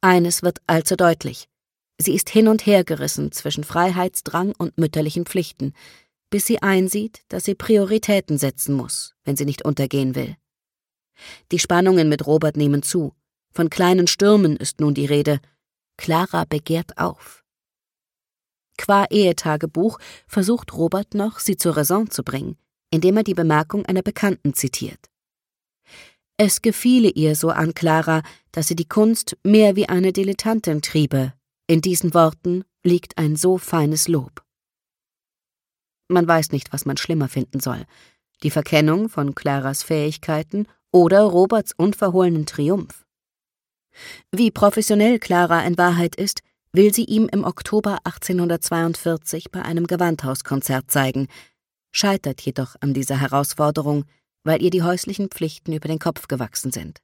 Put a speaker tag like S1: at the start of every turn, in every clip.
S1: Eines wird allzu deutlich. Sie ist hin und her gerissen zwischen Freiheitsdrang und mütterlichen Pflichten, bis sie einsieht, dass sie Prioritäten setzen muss, wenn sie nicht untergehen will. Die Spannungen mit Robert nehmen zu. Von kleinen Stürmen ist nun die Rede. Clara begehrt auf. Qua Ehetagebuch versucht Robert noch, sie zur Raison zu bringen, indem er die Bemerkung einer Bekannten zitiert. Es gefiele ihr so an Clara, dass sie die Kunst mehr wie eine Dilettantin triebe. In diesen Worten liegt ein so feines Lob. Man weiß nicht, was man schlimmer finden soll. Die Verkennung von Claras Fähigkeiten oder Roberts unverhohlenen Triumph. Wie professionell Clara in Wahrheit ist, will sie ihm im Oktober 1842 bei einem Gewandhauskonzert zeigen, scheitert jedoch an dieser Herausforderung, weil ihr die häuslichen Pflichten über den Kopf gewachsen sind.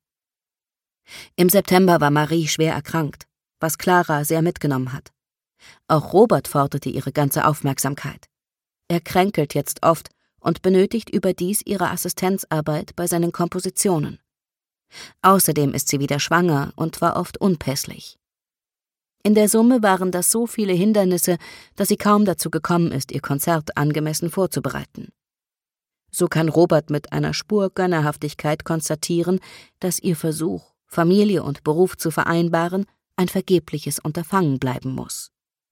S1: Im September war Marie schwer erkrankt, was Clara sehr mitgenommen hat. Auch Robert forderte ihre ganze Aufmerksamkeit. Er kränkelt jetzt oft und benötigt überdies ihre Assistenzarbeit bei seinen Kompositionen. Außerdem ist sie wieder schwanger und war oft unpässlich. In der Summe waren das so viele Hindernisse, dass sie kaum dazu gekommen ist, ihr Konzert angemessen vorzubereiten. So kann Robert mit einer Spur Gönnerhaftigkeit konstatieren, dass ihr Versuch, Familie und Beruf zu vereinbaren, ein vergebliches Unterfangen bleiben muss.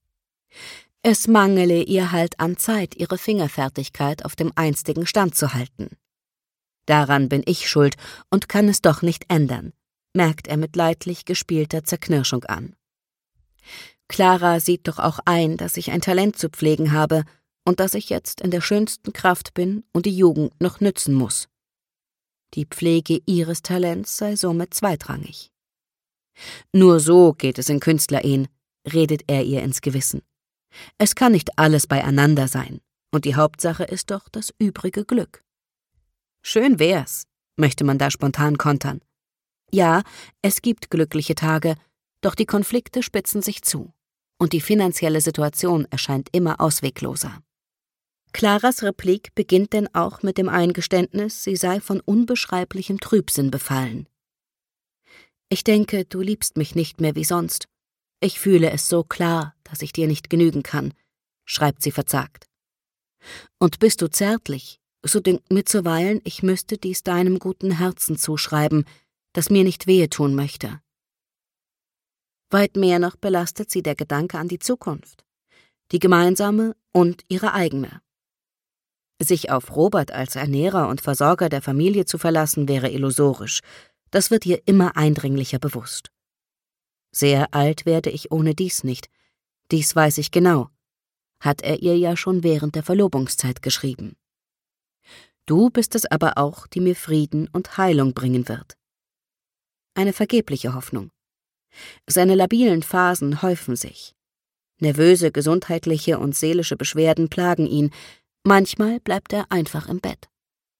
S1: Es mangele ihr halt an Zeit, ihre Fingerfertigkeit auf dem einstigen Stand zu halten. Daran bin ich schuld und kann es doch nicht ändern, merkt er mit leidlich gespielter Zerknirschung an. Clara sieht doch auch ein, dass ich ein Talent zu pflegen habe und dass ich jetzt in der schönsten Kraft bin und die Jugend noch nützen muss. Die Pflege ihres Talents sei somit zweitrangig. Nur so geht es in Künstlerehen, redet er ihr ins Gewissen. Es kann nicht alles beieinander sein, und die Hauptsache ist doch das übrige Glück. Schön wär's, möchte man da spontan kontern. Ja, es gibt glückliche Tage, doch die Konflikte spitzen sich zu, und die finanzielle Situation erscheint immer auswegloser. Claras Replik beginnt denn auch mit dem Eingeständnis, sie sei von unbeschreiblichem Trübsinn befallen. Ich denke, du liebst mich nicht mehr wie sonst. Ich fühle es so klar, dass ich dir nicht genügen kann, schreibt sie verzagt. Und bist du zärtlich, so dünkt mir zuweilen, ich müsste dies deinem guten Herzen zuschreiben, das mir nicht wehe tun möchte. Weit mehr noch belastet sie der Gedanke an die Zukunft, die gemeinsame und ihre eigene. Sich auf Robert als Ernährer und Versorger der Familie zu verlassen, wäre illusorisch, das wird ihr immer eindringlicher bewusst. Sehr alt werde ich ohne dies nicht, dies weiß ich genau, hat er ihr ja schon während der Verlobungszeit geschrieben. Du bist es aber auch, die mir Frieden und Heilung bringen wird. Eine vergebliche Hoffnung. Seine labilen Phasen häufen sich. Nervöse gesundheitliche und seelische Beschwerden plagen ihn, manchmal bleibt er einfach im Bett.